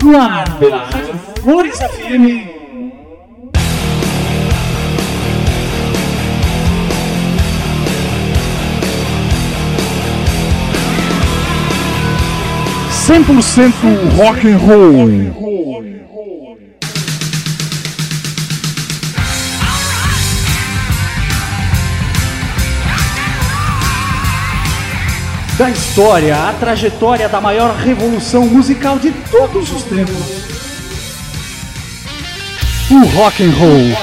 no ar pela Rádio Flores FM. Rock and roll. Da história, a trajetória da maior revolução musical de todos os tempos. O rock and roll.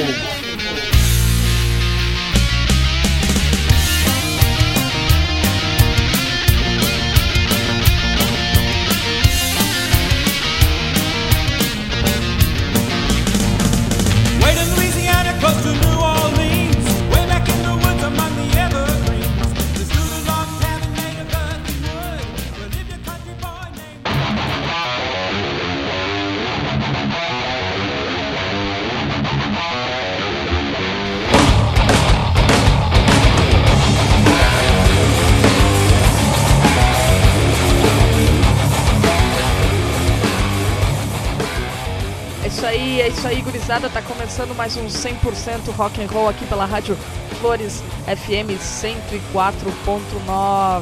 É isso aí, gurizada, tá começando mais um 100% rock and roll aqui pela Rádio Flores FM 104.9.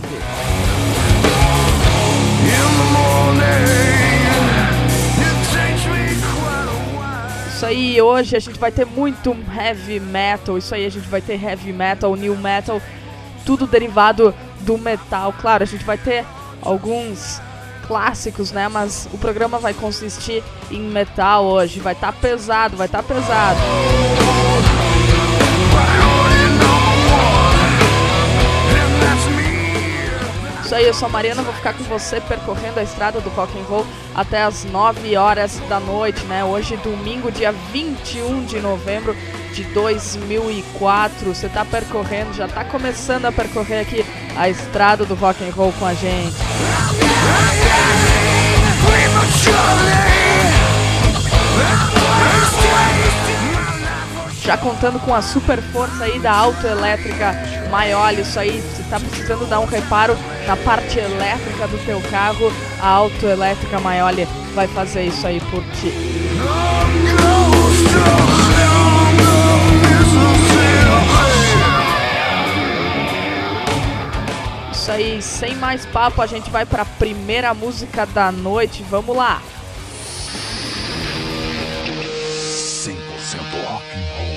Isso aí, hoje a gente vai ter muito heavy metal, isso aí a gente vai ter heavy metal, new metal, tudo derivado do metal. Claro, a gente vai ter alguns clássicos, né? Mas o programa vai consistir em metal hoje. Vai estar pesado, vai estar pesado. Isso aí, eu sou a Mariana, vou ficar com você percorrendo a estrada do rock and roll até as 9 horas da noite, né? Hoje, domingo, dia 21 de novembro de 2004. Você tá percorrendo, já tá começando a percorrer aqui a estrada do rock and roll com a gente. Já contando com a super força aí da autoelétrica Maioli. Isso aí, você tá precisando dar um reparo na parte elétrica do teu carro, a autoelétrica Maioli vai fazer isso aí por ti. Isso aí, sem mais papo, a gente vai pra primeira música da noite. Vamos lá! 100% rock and roll.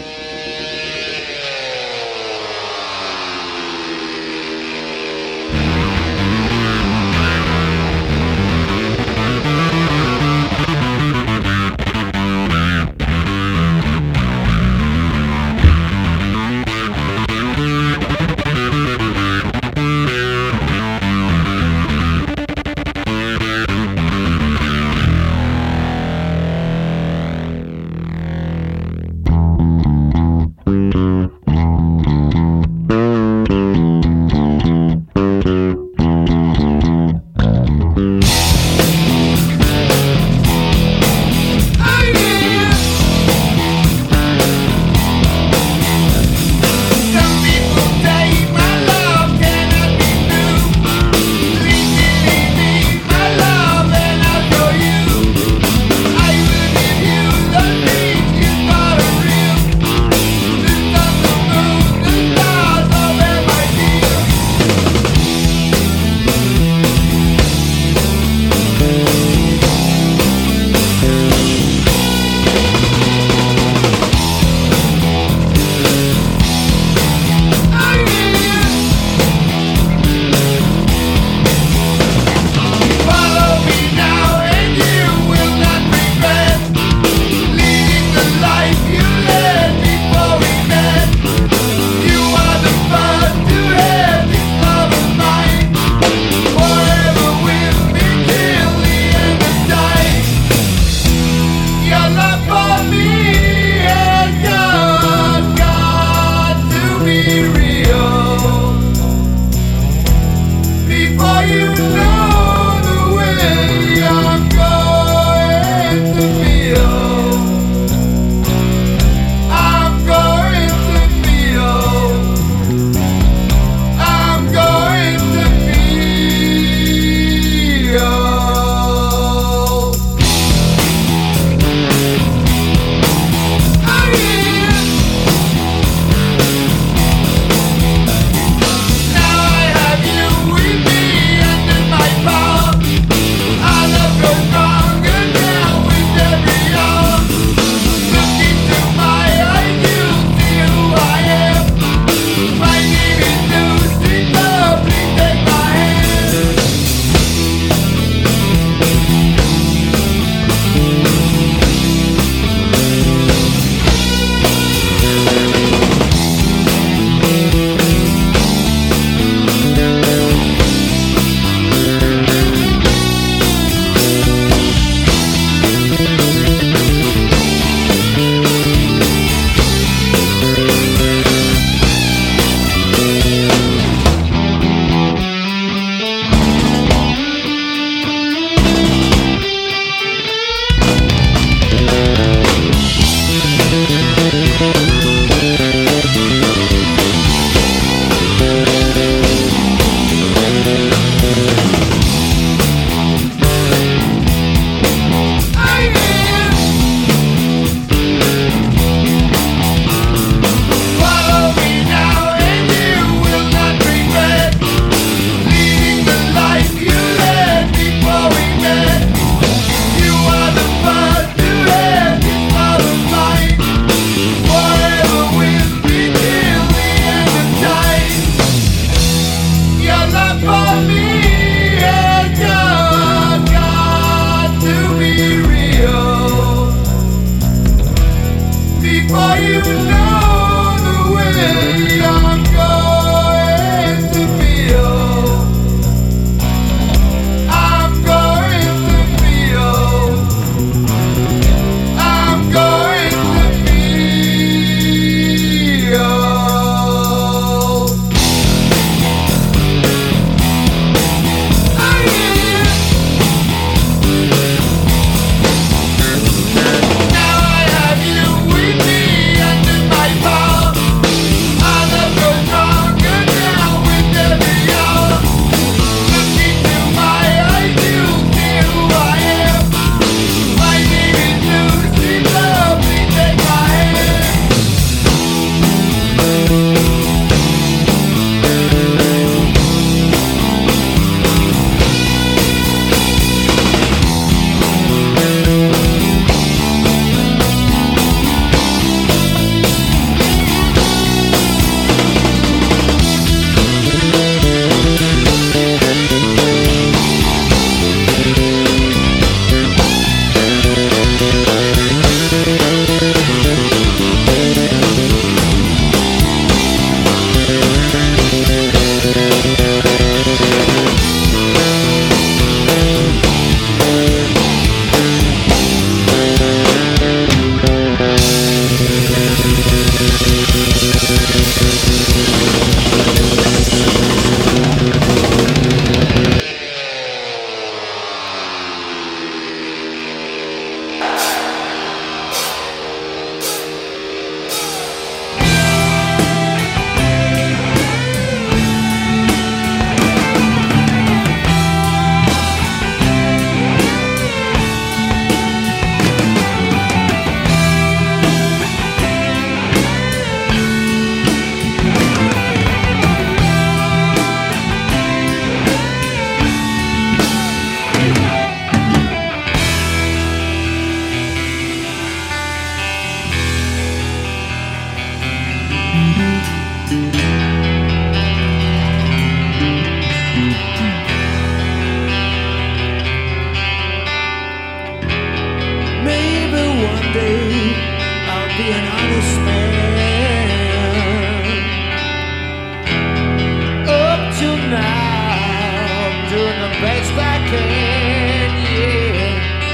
doing the best I can, yeah.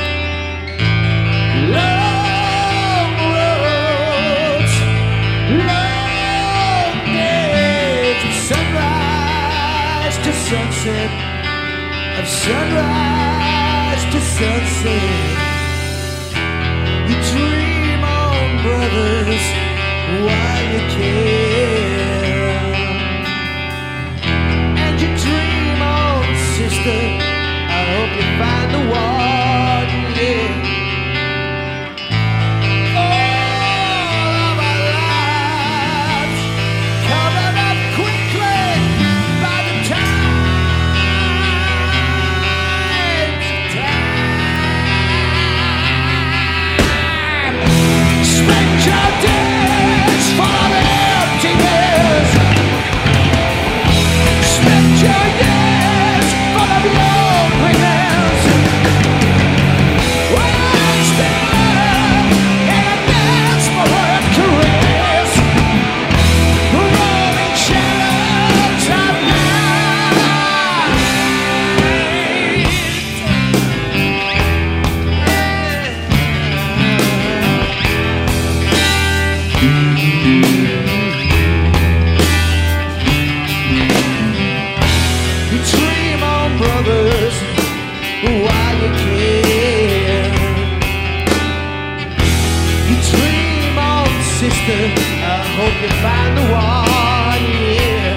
Long roads, long days, of sunrise to sunset, of sunrise to sunset. You dream on, brothers, while you can. And you dream on, sister, I hope you find the one, yeah. All of our lives covered up quickly by the tides of time. Spend your days full of emptiness. Spend your years full of loneliness. Wasted in a desperate caress. Rolling shadows of night. You dream on, brothers, while you can. You dream on, sister, I hope you find the one, yeah.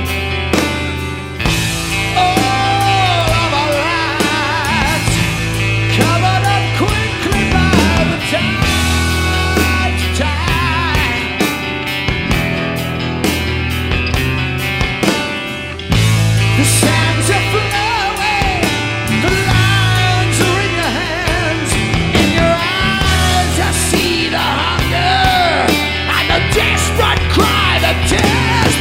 All of our lives covered up quickly by the tides of time. The sands are flowing, the lines are in your hands. In your eyes I see the hunger and the desperate cry, the tears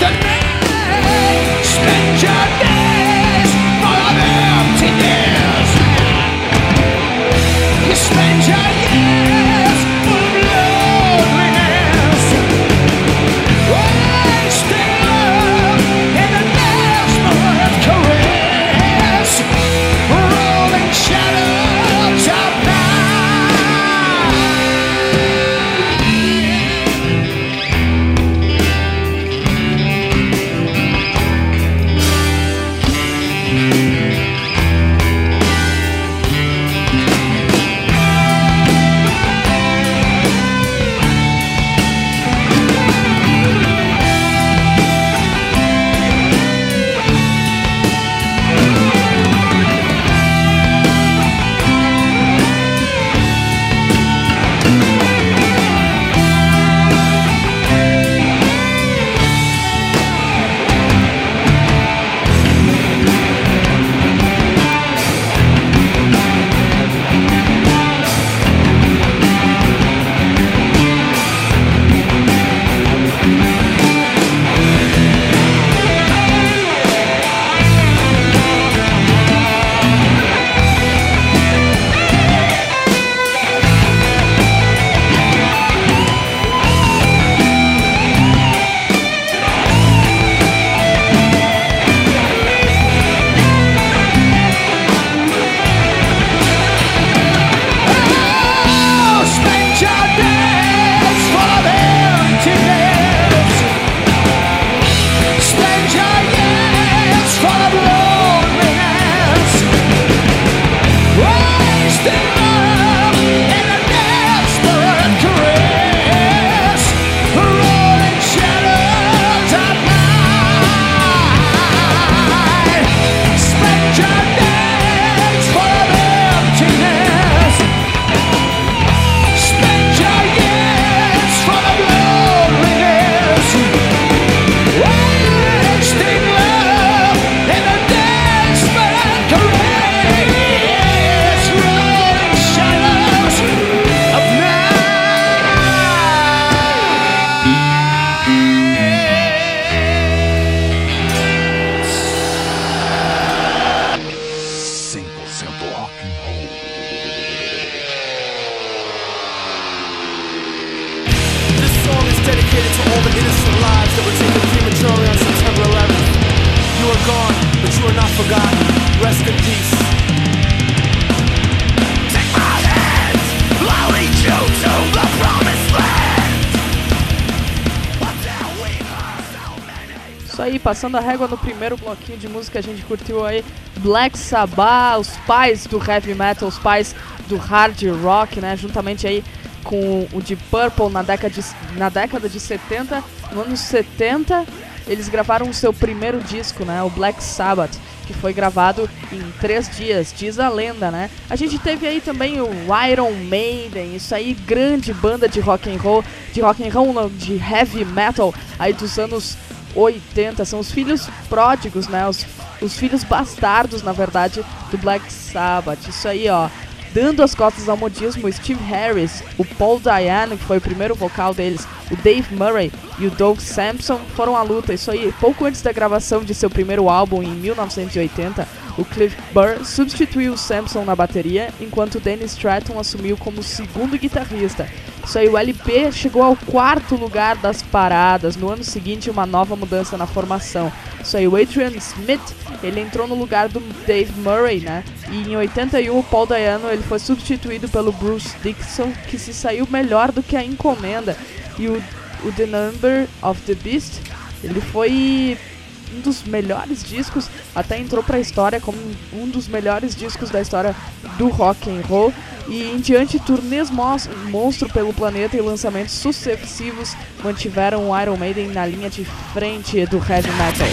aí, passando a régua no primeiro bloquinho de música, a gente curtiu aí Black Sabbath, os pais do heavy metal, os pais do hard rock, né? Juntamente aí com o Deep Purple na década de 70. No ano 70, eles gravaram o seu primeiro disco, né? O Black Sabbath, que foi gravado em 3 dias, diz a lenda, né? A gente teve aí também o Iron Maiden, isso aí, grande banda de rock and roll, não, de heavy metal, aí dos anos 80, são os filhos pródigos, né? Os filhos bastardos, na verdade, do Black Sabbath. Isso aí, ó, dando as costas ao modismo, o Steve Harris, o Paul Diano, que foi o primeiro vocal deles, o Dave Murray e o Doug Sampson foram à luta. Isso aí, pouco antes da gravação de seu primeiro álbum, em 1980, o Cliff Burr substituiu o Sampson na bateria, enquanto o Dennis Stratton assumiu como segundo guitarrista. Isso aí, o LP chegou ao 4º lugar das paradas. No ano seguinte, uma nova mudança na formação. Isso aí, o Adrian Smith, ele entrou no lugar do Dave Murray, né? E em 81, o Paul Diano, ele foi substituído pelo Bruce Dickinson, que se saiu melhor do que a encomenda. E o The Number of the Beast, ele foi um dos melhores discos, até entrou pra história como um dos melhores discos da história do rock and roll. E em diante, turnês monstro pelo planeta e lançamentos sucessivos mantiveram o Iron Maiden na linha de frente do heavy metal.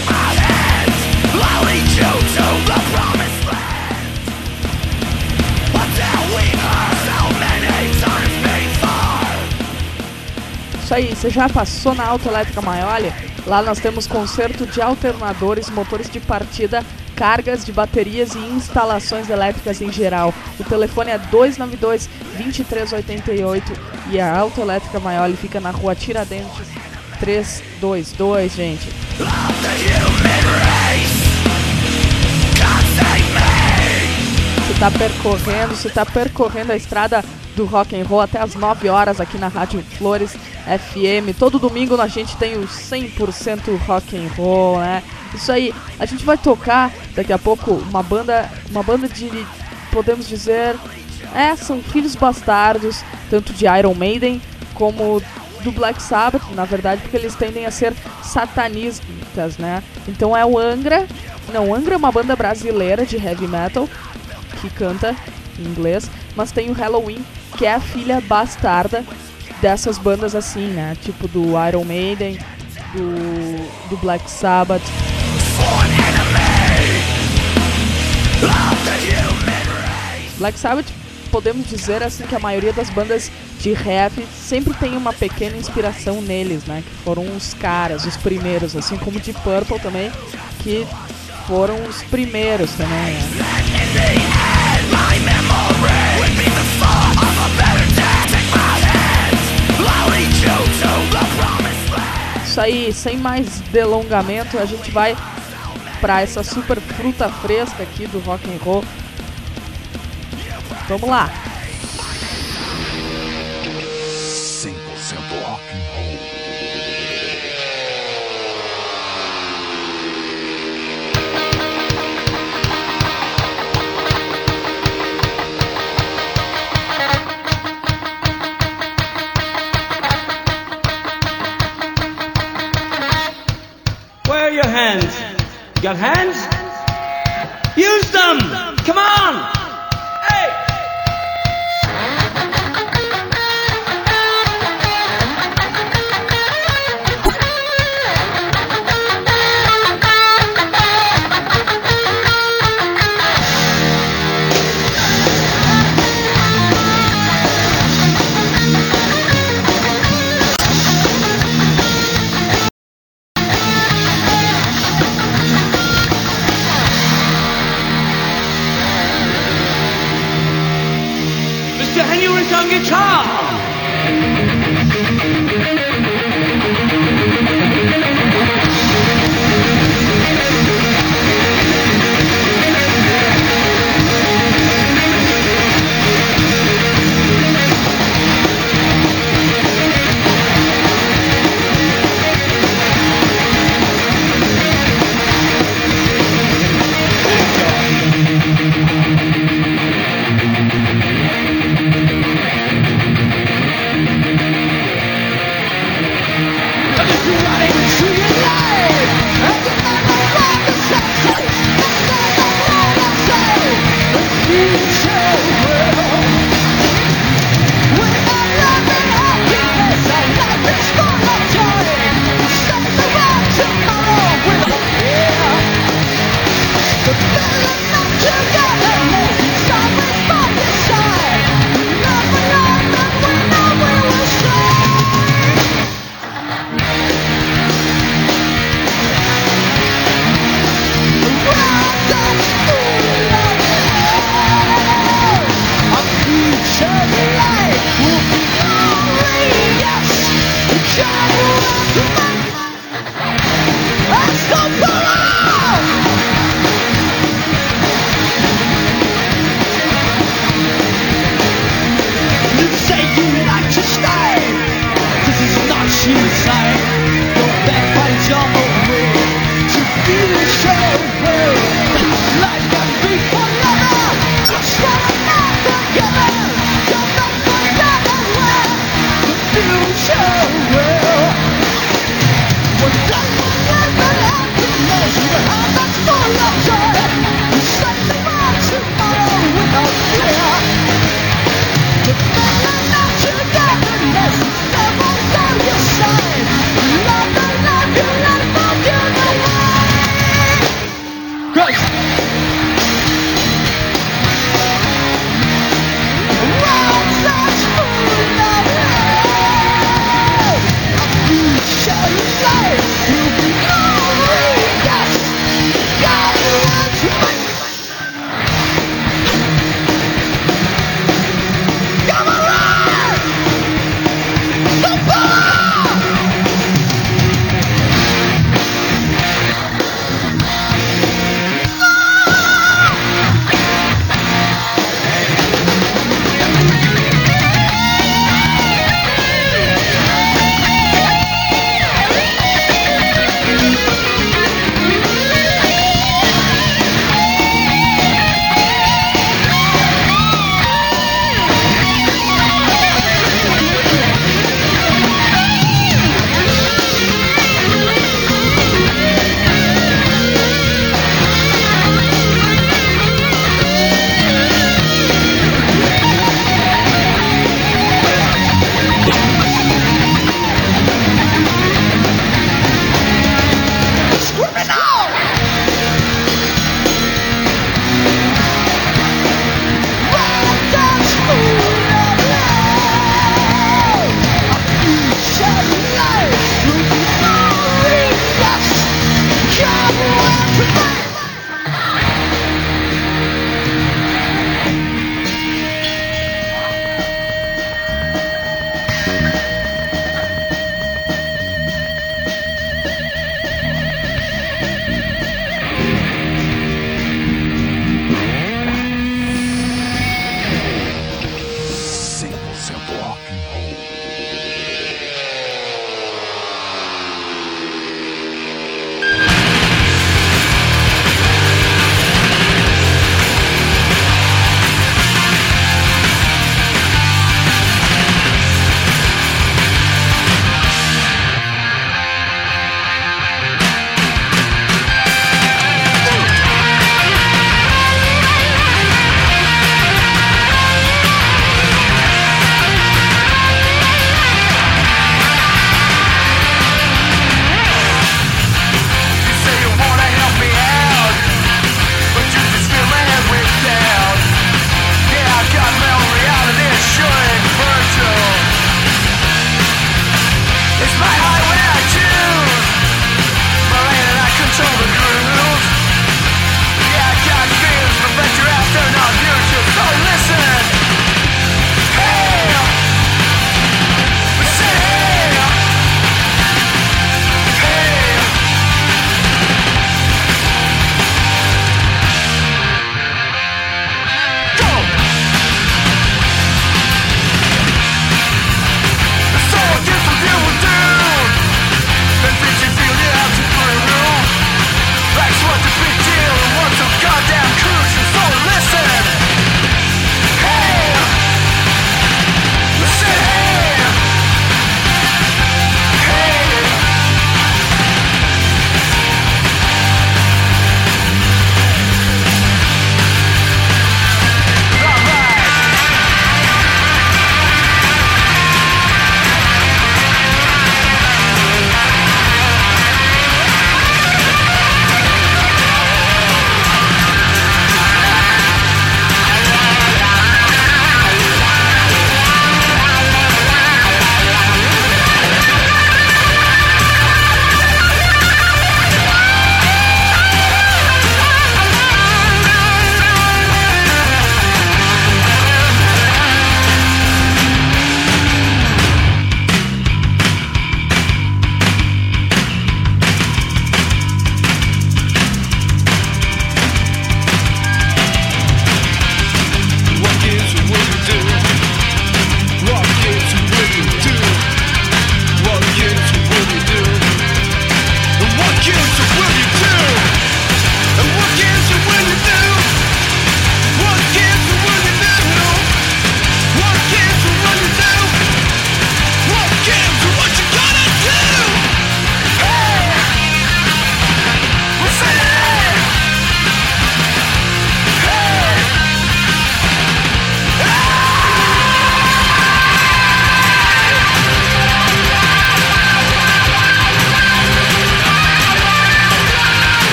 Isso aí, você já passou na Autoelétrica Maioli? Lá nós temos conserto de alternadores, motores de partida, cargas de baterias e instalações elétricas em geral. O telefone é 292-2388 e a Autoelétrica Maioli fica na rua Tiradentes 322, gente. Você tá percorrendo a estrada do rock and roll até as 9 horas aqui na Rádio Flores FM. Todo domingo a gente tem o 100% rock and roll, né? Isso aí, a gente vai tocar daqui a pouco uma banda de, podemos dizer, são filhos bastardos, tanto de Iron Maiden como do Black Sabbath, na verdade, porque eles tendem a ser satanistas, né? Então é o Angra. Não, Angra é uma banda brasileira de heavy metal que canta em inglês, mas tem o Halloween, que é a filha bastarda dessas bandas assim, né? Tipo do Iron Maiden, do Black Sabbath. Black Sabbath, podemos dizer assim que a maioria das bandas de heavy sempre tem uma pequena inspiração neles, né? Que foram os caras, os primeiros, assim como Deep Purple também, que foram os primeiros também, né? Isso aí, sem mais delongamento, a gente vai pra essa super fruta fresca aqui do rock and roll. Vamos lá. 100% rock and roll. Where are your hands? You got hands? Use them! Come on! Hey! on guitar.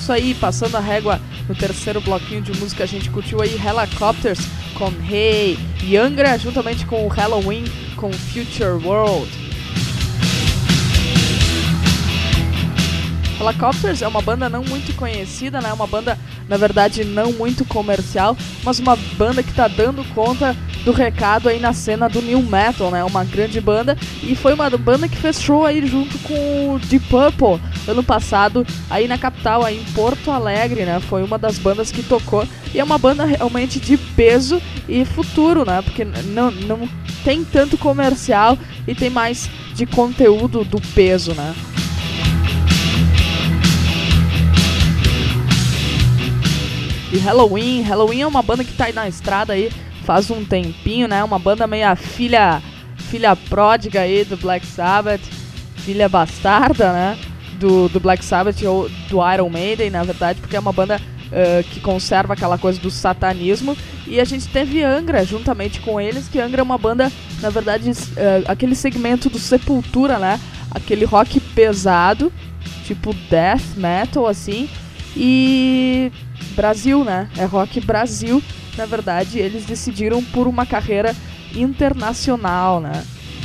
Isso aí, passando a régua no terceiro bloquinho de música, a gente curtiu aí Helicopters com Hey, e Angra juntamente com o Halloween com Future World. Helicopters é uma banda não muito conhecida, né? Uma banda, na verdade, não muito comercial, mas uma banda que tá dando conta do recado aí na cena do New Metal, né? Uma grande banda, e foi uma banda que fez show aí junto com o Deep Purple ano passado, aí na capital, aí em Porto Alegre, né? Foi uma das bandas que tocou, e é uma banda realmente de peso e futuro, né? Porque não tem tanto comercial e tem mais de conteúdo do peso, né? E Halloween é uma banda que tá aí na estrada aí faz um tempinho, né? Uma banda meio filha pródiga aí do Black Sabbath, filha bastarda, né? Do Black Sabbath ou do Iron Maiden, na verdade, porque é uma banda que conserva aquela coisa do satanismo. E a gente teve Angra juntamente com eles, que Angra é uma banda, na verdade, aquele segmento do Sepultura, né? Aquele rock pesado, tipo death metal, assim. E Brasil, né? É rock Brasil. Na verdade, eles decidiram por uma carreira internacional, né?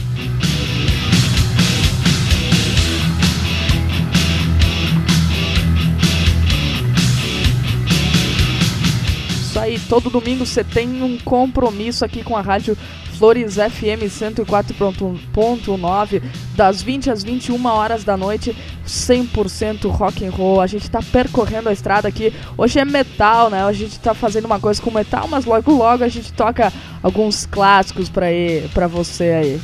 Isso aí, todo domingo você tem um compromisso aqui com a Rádio Flores FM 104.9, das 20 às 21 horas da noite, 100% rock and roll. A gente tá percorrendo a estrada aqui. Hoje é metal, né? A gente tá fazendo uma coisa com metal, mas logo a gente toca alguns clássicos pra você aí.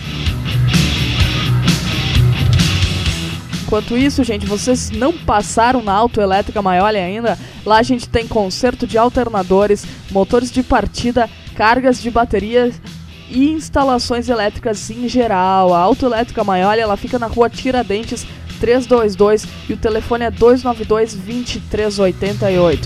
Enquanto isso, gente, vocês não passaram na Autoelétrica Maiolli ainda? Lá a gente tem conserto de alternadores, motores de partida, cargas de baterias e instalações elétricas em geral. A Autoelétrica Maiolli, ela fica na rua Tiradentes 322 e o telefone é 292-2388.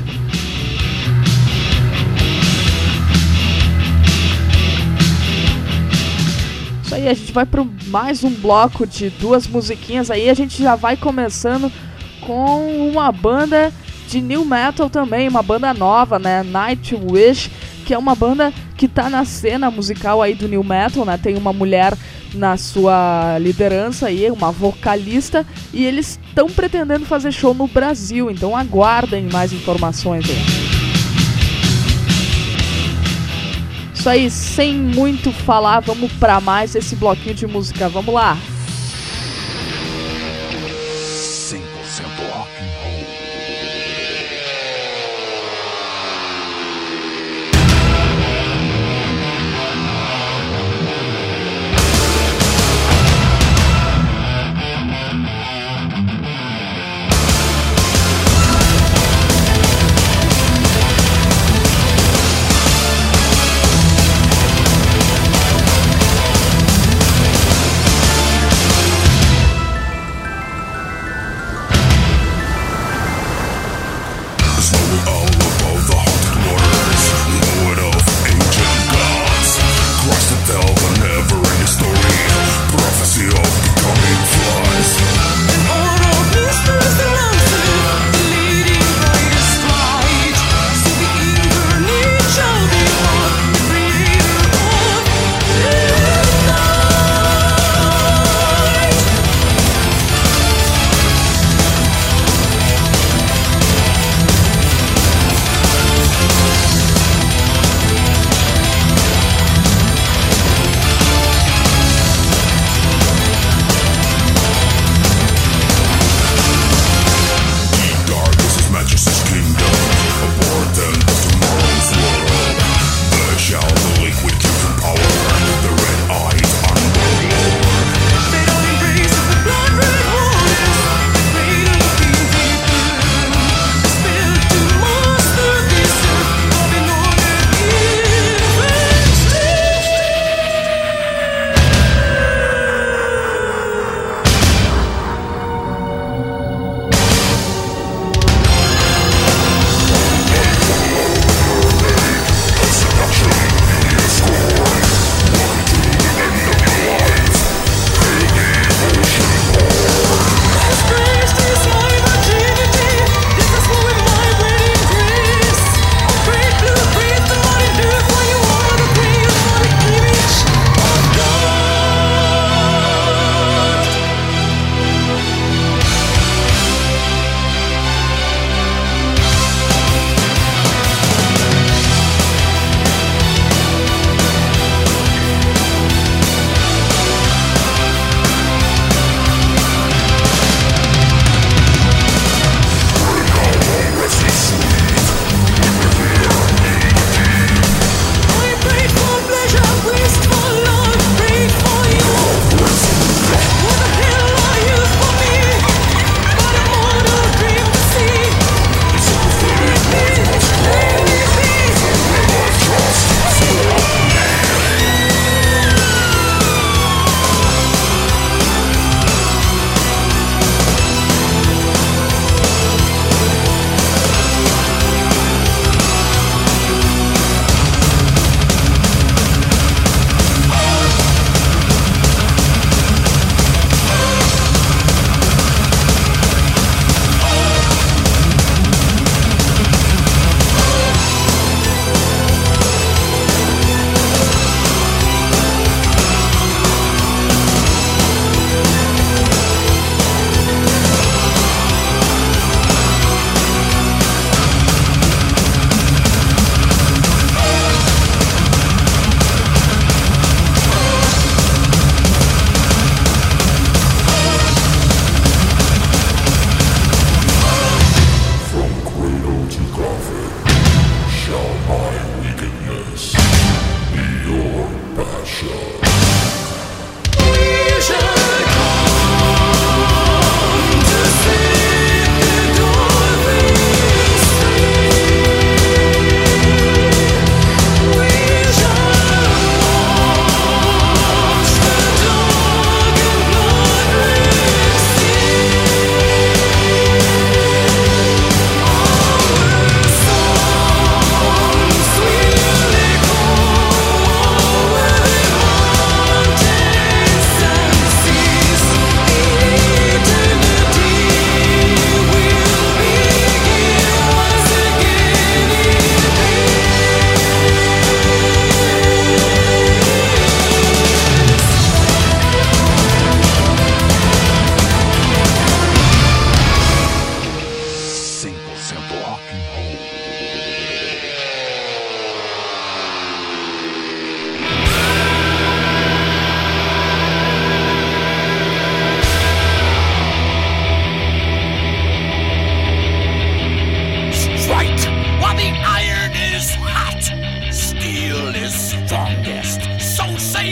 Isso aí, a gente vai para mais um bloco de duas musiquinhas aí. A gente já vai começando com uma banda de New Metal também, uma banda nova, né? Nightwish, que é uma banda que tá na cena musical aí do New Metal, né? Tem uma mulher na sua liderança aí, uma vocalista, e eles estão pretendendo fazer show no Brasil, então aguardem mais informações aí. Isso aí, sem muito falar, vamos pra mais esse bloquinho de música, vamos lá! 100% rock and roll.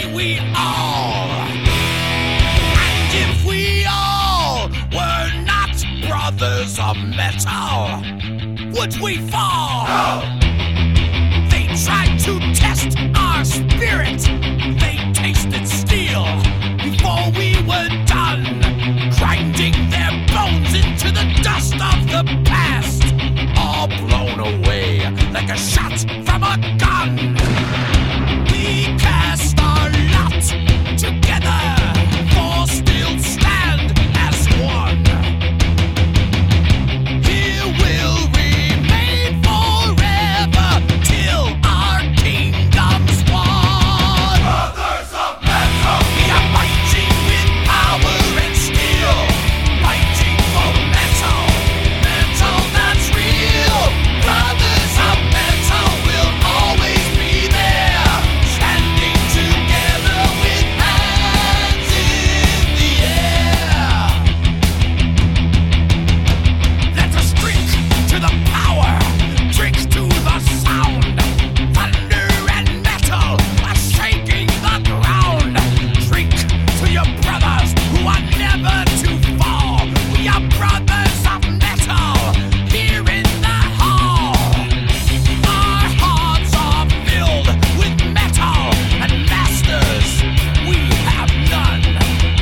be we all. And if we all were not brothers of metal, would we fall? No. They tried to test our spirit. They tasted steel before we were done, grinding their bones into the dust of the past, all blown away like a shot from a gun. We cast our lot together, for still stand as one. Here we'll remain forever till our kingdom's won. Brothers of metal, we are fighting with power and steel, fighting for metal, metal that's real. Brothers of metal will always be there, standing together with hands in the air. Let us drink to the power, drink to the sound. Thunder and metal are shaking the ground. Drink to your brothers who are never to fall. We are brothers of metal here in the hall. Our hearts are filled with metal, and masters we have none.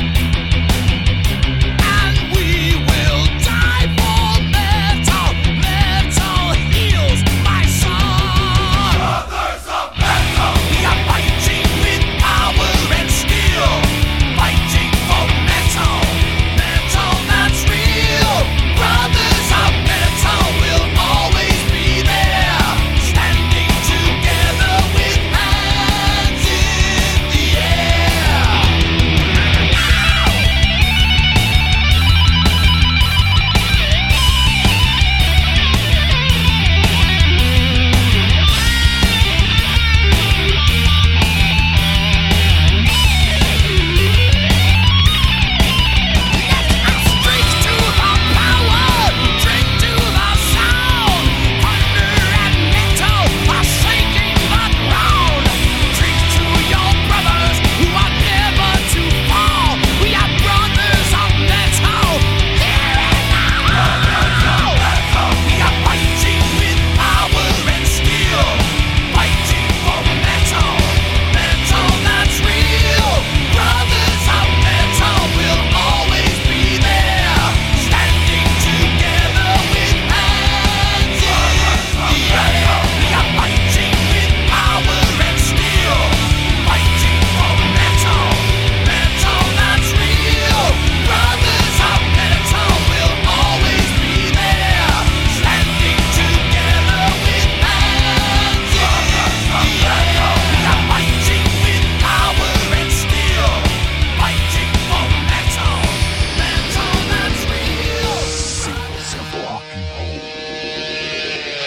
And we will die for metal. Metal heals my son. Brothers of metal, we are fighting with power and steel, fighting for metal, metal that's real. Brothers of metal will always be there, standing together with hands in the air. Drink to the power, drink to the sound. Thunder and metal are shaking the ground. Drink to your brothers who are never to fall. We are brothers of metal here and now. We are fighting with power and steel, fighting for metal, metal that's real. Brothers of metal will always be there, standing together with hands in the air. We are fighting with power and steel, fighting for metal, metal that's real. Brothers of metal will always be there, standing together with hands in the air. We are fighting with power and steel, fighting for metal, metal that's real. Simple rock and roll.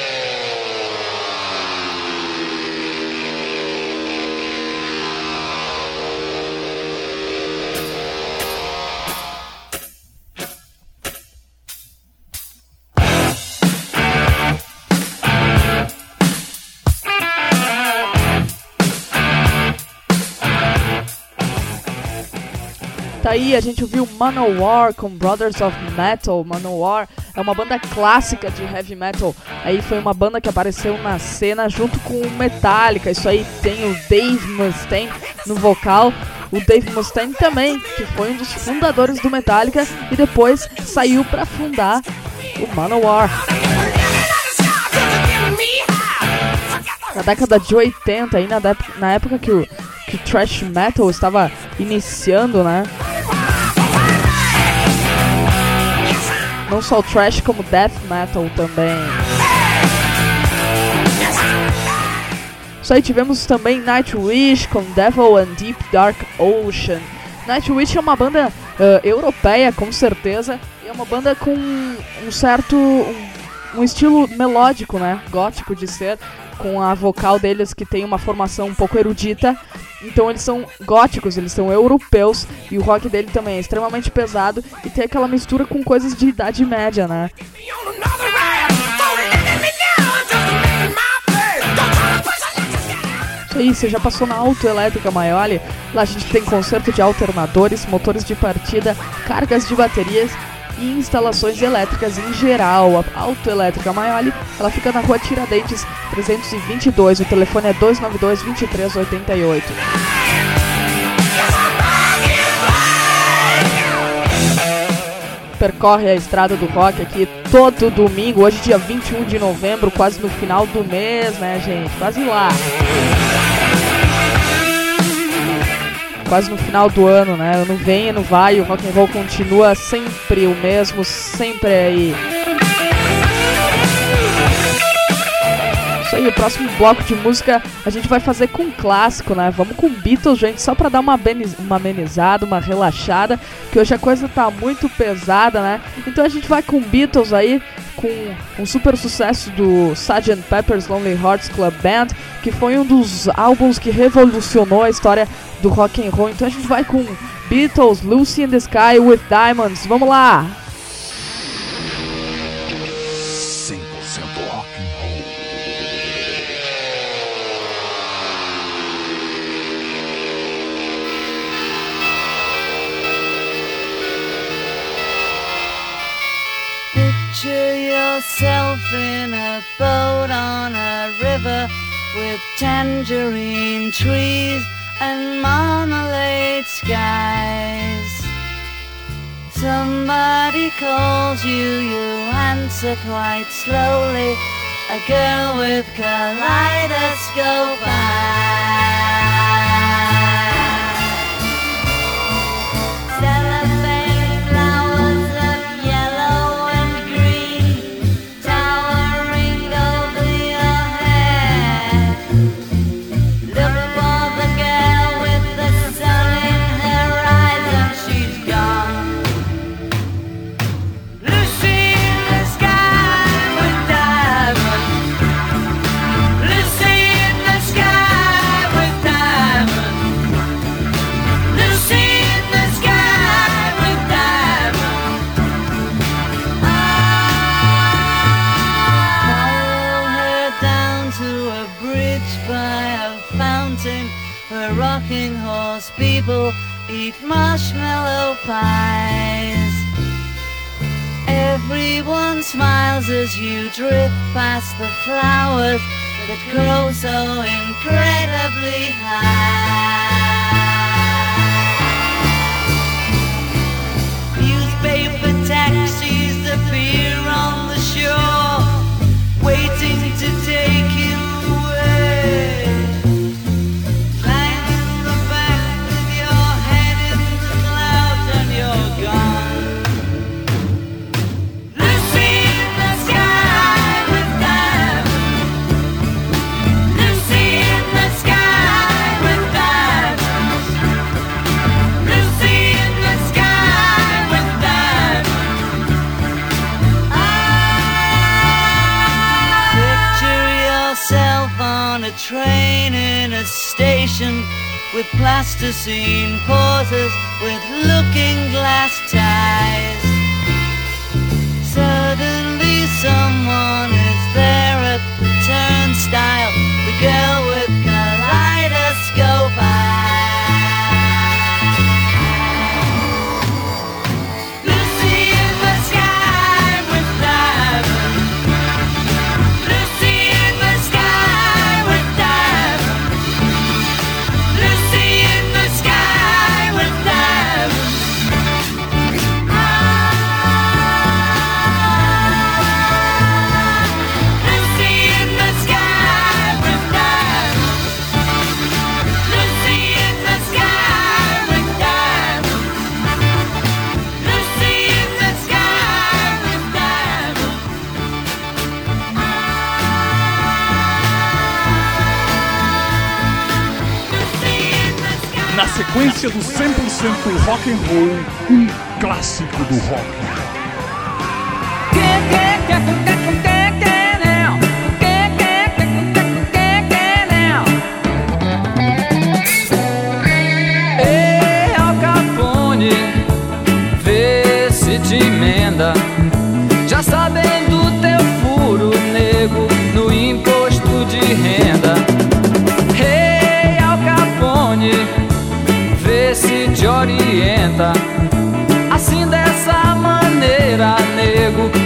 Tá aí, a gente ouviu Manowar com Brothers of Metal. Manowar é uma banda clássica de heavy metal. Aí foi uma banda que apareceu na cena junto com o Metallica. Isso aí tem o Dave Mustaine no vocal. O Dave Mustaine também, que foi um dos fundadores do Metallica e depois saiu pra fundar o Manowar. Na década de 80, aí na época que o thrash metal estava iniciando, né? Não só o thrash, como death metal também. Isso aí, tivemos também Nightwish com Devil and Deep Dark Ocean. Nightwish é uma banda europeia, com certeza, e é uma banda com um certo... um estilo melódico, né? Gótico de ser, com a vocal deles que tem uma formação um pouco erudita. Então eles são góticos, eles são europeus, e o rock dele também é extremamente pesado e tem aquela mistura com coisas de Idade Média, né? Isso aí, você já passou na Autoelétrica Maioli? Lá a gente tem conserto de alternadores, motores de partida, cargas de baterias e instalações elétricas em geral. A Autoelétrica Maioli, ela fica na rua Tiradentes 322, o telefone é 292-2388. Percorre a Estrada do Rock aqui todo domingo, hoje dia 21 de novembro, quase no final do mês, né, gente? Quase lá. Quase no final do ano, né? Ano vem, ano vai, o rock and roll continua sempre o mesmo, sempre aí. Isso aí, o próximo bloco de música a gente vai fazer com um clássico, né? Vamos com Beatles, gente, só pra dar uma amenizada, uma relaxada, que hoje a coisa tá muito pesada, né? Então a gente vai com Beatles aí, com um super sucesso do Sgt. Pepper's Lonely Hearts Club Band, que foi um dos álbuns que revolucionou a história do rock and roll. Então a gente vai com Beatles, Lucy in the Sky with Diamonds. Vamos lá! 100% rock and roll. Picture yourself in a boat on a river with tangerine trees and marmalade skies. Somebody calls you, you answer quite slowly. A girl with kaleidoscope eyes. Cellophane flowers of yellow and green towering over your head. Look for the girl with the sun in her eyes and she's gone. Lucy in the sky with diamonds. Lucy in the sky with diamonds. Lucy in the sky with diamonds. Follow her down to a bridge by a fountain where rocking horse people eat marshmallow pies. Everyone smiles as you drift past the flowers that grow so incredibly high. Newspaper taxis appear on the shore, waiting to take you away. Climb in the back with your head in the clouds and you're gone. Lucy in the sky with diamonds. Lucy in the sky with diamonds. Lucy in the sky with diamonds. Picture yourself on a train in a station with plasticine pauses with looking glass ties. Suddenly someone is there at the turnstile, the girl with kaleidoscope eyes. Lucy in the sky with diamonds. Lucy in the sky with diamonds. Lucy in the sky with diamonds. Lucy in the sky with diamonds. Lucy in the sky with diamonds. Lucy in the sky with diamonds. Na sequência do 100% rock and roll, um clássico do rock. Ei, Al Capone, vê se te emenda. Já sabem do teu furo, nego, no imposto de renda. Ei,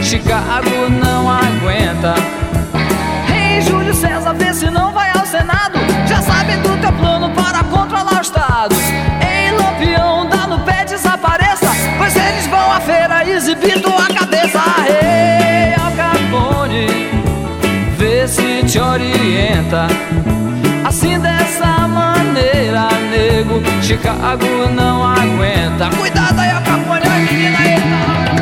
Chicago não aguenta. Ei, Júlio César, vê se não vai ao Senado. Já sabem do teu plano para controlar os estados. Ei, Lampião, dá no pé, desapareça, pois eles vão à feira exibir tua cabeça. Ei, Al Capone, vê se te orienta. Assim dessa maneira, nego, Chicago não aguenta. Cuidado aí, Al Capone, ai menina, eita.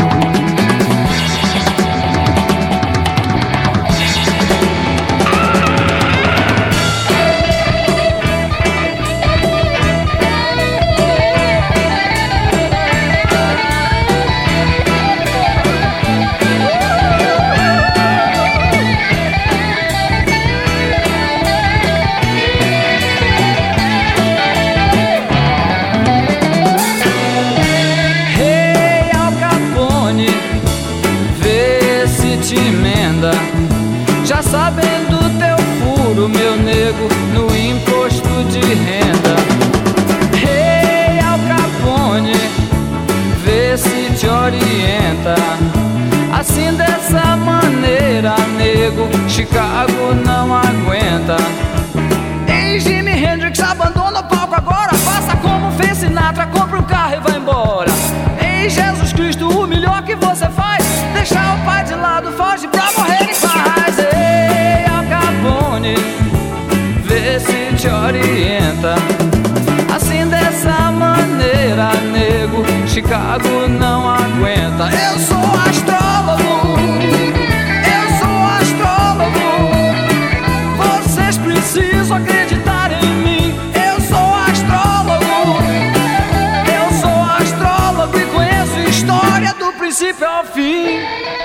Já sabem do teu furo, meu nego, no imposto de renda. Ei, Al Capone, vê se te orienta. Assim dessa maneira, nego, Chicago não aguenta. Ei, Jimi Hendrix, abandona o palco agora. Faça como fez Sinatra, compra um carro e vai embora. Ei, Jesus Cristo, o melhor que você faz, deixar o pai de lado, foge pra morrer em paz. Ei, Al Capone, vê se te orienta. Assim dessa maneira, nego, Chicago não aguenta. Eu sou astrólogo, eu sou astrólogo. Vocês precisam acreditar em mim. Eu sou astrólogo, eu sou astrólogo e conheço história do princípio ao fim.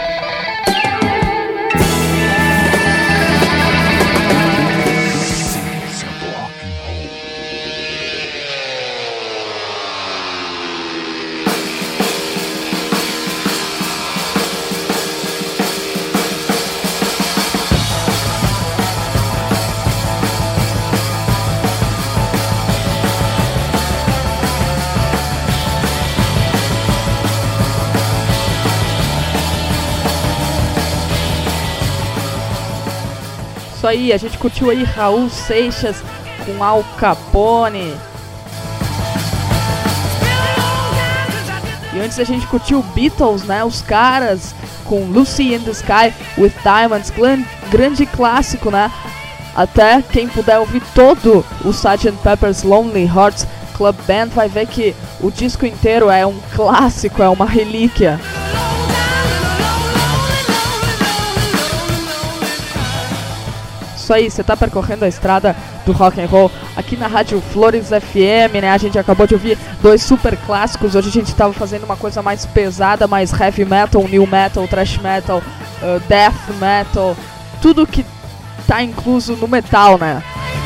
Isso aí, a gente curtiu aí Raul Seixas com Al Capone. E antes a gente curtiu Beatles, né, os caras, com Lucy in the Sky with Diamonds, grande clássico, né? Até quem puder ouvir todo o Sgt. Pepper's Lonely Hearts Club Band vai ver que o disco inteiro é um clássico, é uma relíquia. Isso aí, você tá percorrendo a estrada do rock and roll aqui na Rádio Flores FM, né? A gente acabou de ouvir dois super clássicos. Hoje a gente tava fazendo uma coisa mais pesada, mais heavy metal, new metal, thrash metal, death metal, tudo que tá incluso no metal, né?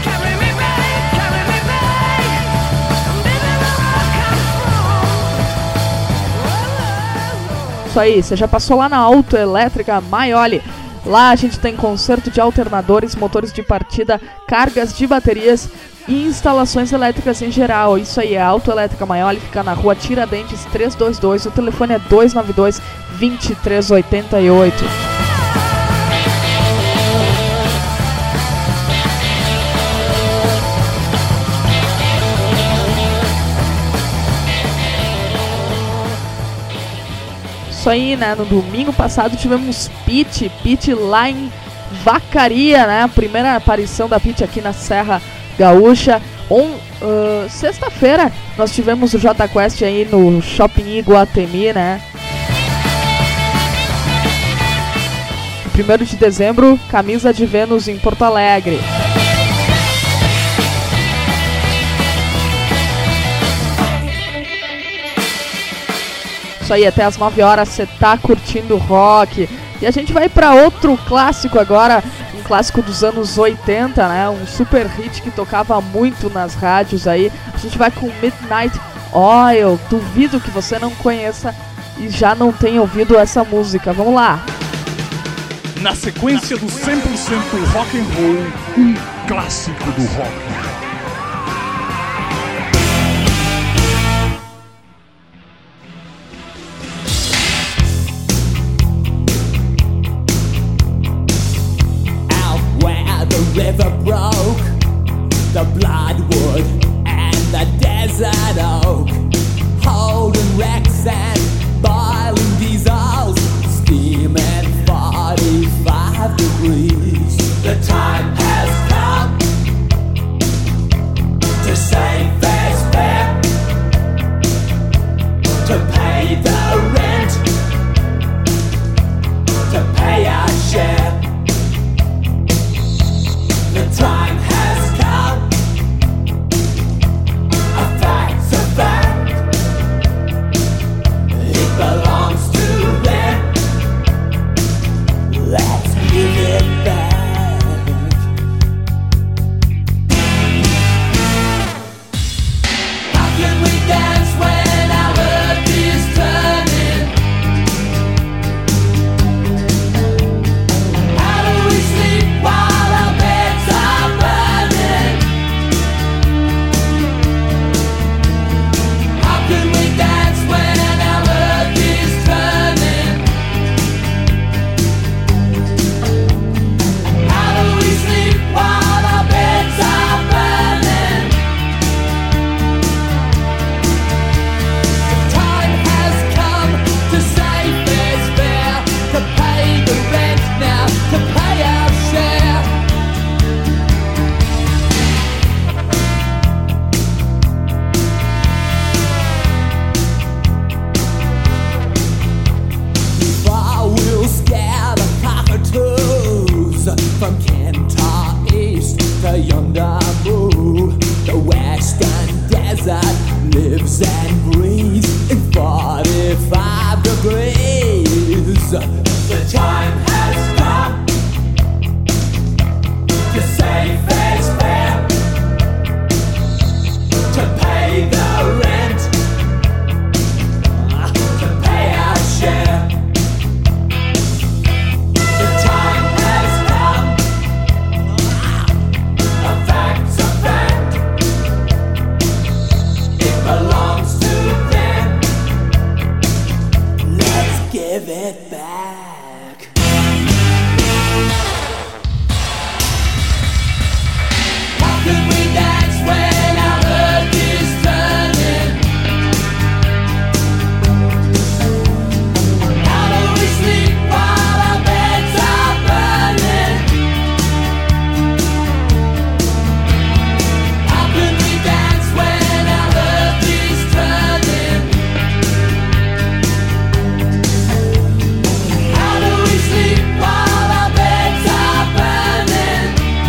Isso aí, você já passou lá na Autoelétrica Maioli. Lá a gente tem conserto de alternadores, motores de partida, cargas de baterias e instalações elétricas em geral. Isso aí, a Autoelétrica Maioli fica na rua Tiradentes 322, o telefone é 292-2388. Isso aí, né? No domingo passado tivemos Pitty lá em Vacaria, né? A primeira aparição da Pitty aqui na Serra Gaúcha. Sexta-feira nós tivemos o J Quest aí no Shopping Iguatemi, né? 1º de dezembro, Camisa de Vênus em Porto Alegre. Isso aí, até as 9 horas você tá curtindo rock. E a gente vai pra outro clássico agora, um clássico dos anos 80, né? Um super hit que tocava muito nas rádios aí. A gente vai com Midnight Oil. Duvido que você não conheça e já não tenha ouvido essa música. Vamos lá! Na sequência do 100% rock and roll, um clássico do rock. the bloodwood and the desert oak, holding wrecks and boiling diesels, steaming 45 degrees. The time has come to save fair's fare, to pay the rent, to pay our share. The time has come, a fact's a fact, it belongs to them, let's give it back. How can we dance when our earth is turning? How do we sleep while our beds are burning? How can we dance when our earth is turning? How do we sleep while our beds are burning? The time has come to save fair's fair, to pay the rent now, to pay our share. I will scare the cockatoos from Kentar East to Yondamu. The western desert lives and breathes in 45 degrees. The time has come to save fair's fair, to pay the rent, to pay our share. The time has come, a fact's a fact, it belongs to them, let's give it back. How can we dance when our earth is turning? How do we sleep while our beds are burning? How can we dance when our earth is turning? How do we sleep while our beds are burning?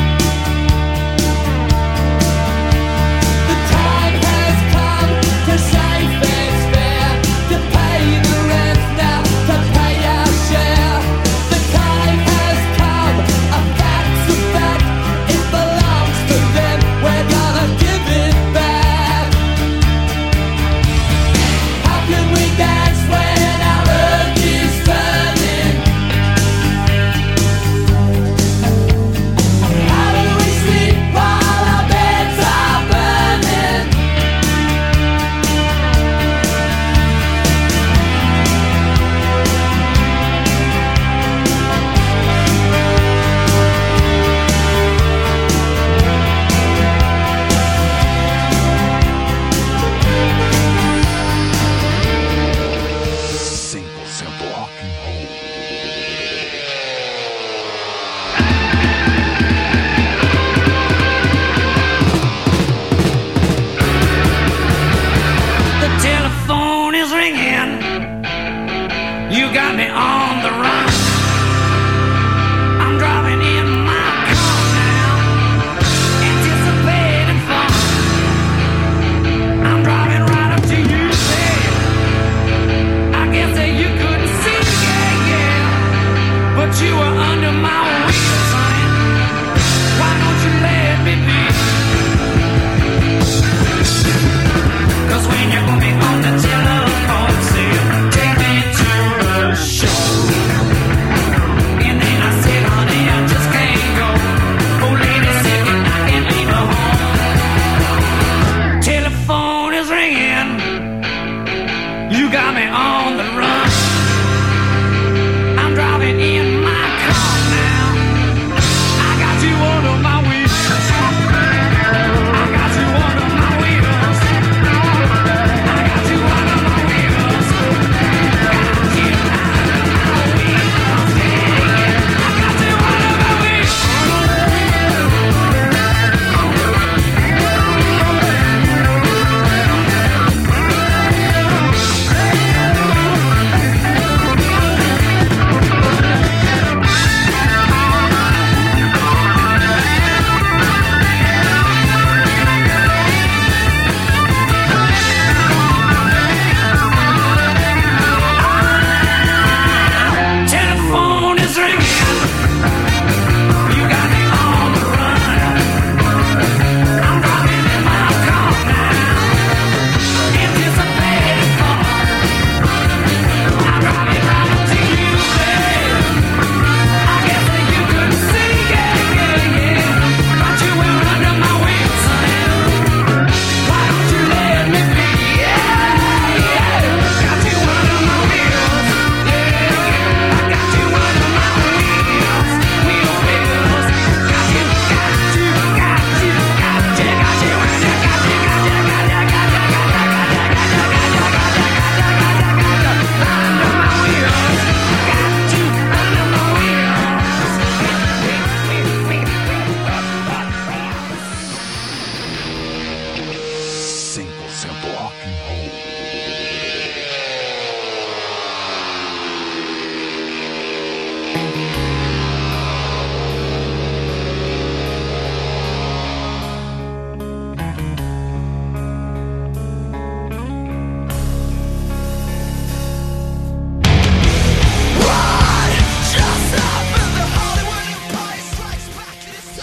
The time has come to save fair's fair, to pay the rent now, to pay our share. The time has come, a fact's a fact, it belongs to them, we're gonna give it back. How can we dance when our earth is turning? How do we sleep while our beds are burning?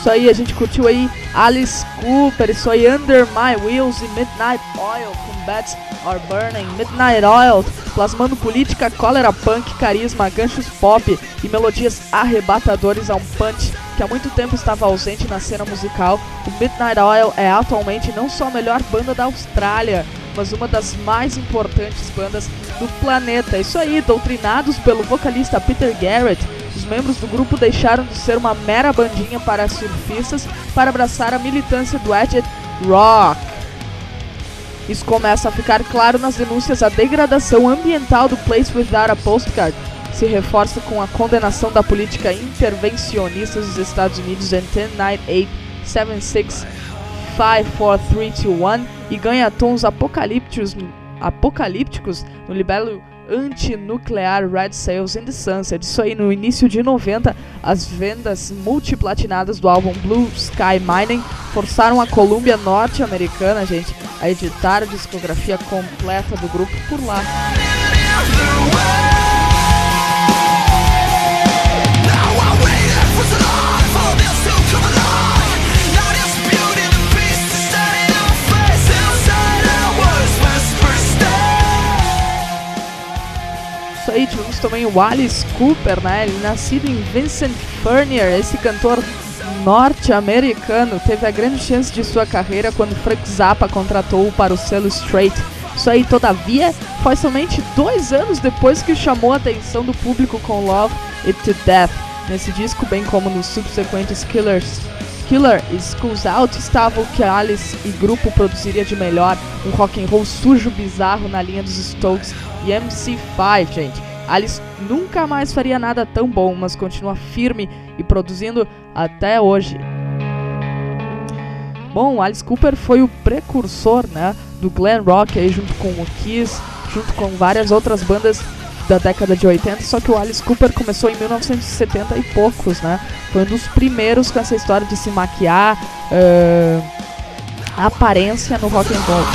Isso aí, a gente curtiu aí Alice Cooper, isso aí, Under My Wheels e Midnight Oil, Combats Are Burning. Midnight Oil, plasmando política, cólera, punk, carisma, ganchos pop e melodias arrebatadores a um punch que há muito tempo estava ausente na cena musical. O Midnight Oil é atualmente não só a melhor banda da Austrália, mas uma das mais importantes bandas do planeta. Isso aí, doutrinados pelo vocalista Peter Garrett, os membros do grupo deixaram de ser uma mera bandinha para surfistas para abraçar a militância do edge rock. Isso começa a ficar claro nas denúncias à degradação ambiental do Place Without a Postcard. Se reforça com a condenação da política intervencionista dos Estados Unidos em 10-9-8-7-6-5-4-3-2-1 e ganha tons apocalípticos no libelo antinuclear Red Sails in the Sunset. Isso aí, no início de 90, as vendas multiplatinadas do álbum Blue Sky Mining forçaram a Columbia norte-americana, gente, a editar a discografia completa do grupo por lá. Isso aí, tivemos também o Alice Cooper, né? Ele nascido em Vincent Furnier, esse cantor norte-americano, teve a grande chance de sua carreira quando Frank Zappa contratou-o para o selo Straight. Isso aí, todavia, foi somente 2 anos depois que chamou a atenção do público com Love It to Death. Nesse disco, bem como nos subsequentes Killer Schools Out, estava o que Alice e grupo produziria de melhor, um rock and roll sujo, bizarro na linha dos Stokes e MC5, gente. Alice nunca mais faria nada tão bom, mas continua firme e produzindo até hoje. Bom, Alice Cooper foi o precursor, né, do glam rock aí, junto com o Kiss, junto com várias outras bandas da década de 80, só que o Alice Cooper começou em 1970 e poucos, né? Foi um dos primeiros com essa história de se maquiar, a aparência no rock and roll.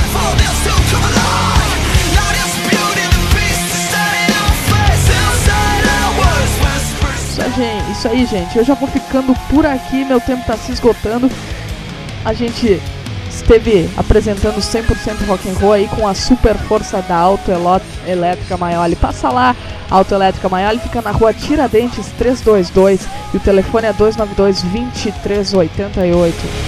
Isso aí, gente. Eu já vou ficando por aqui, meu tempo tá se esgotando. A gente esteve apresentando 100% rock and roll aí com a super força da Autoelétrica Maioli. Passa lá, Autoelétrica Maioli fica na rua Tiradentes 322 e o telefone é 292-2388.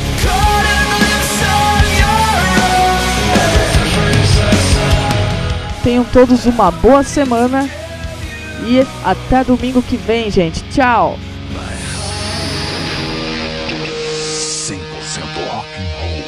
Tenham todos uma boa semana e até domingo que vem, gente. Tchau! 100% rock and roll.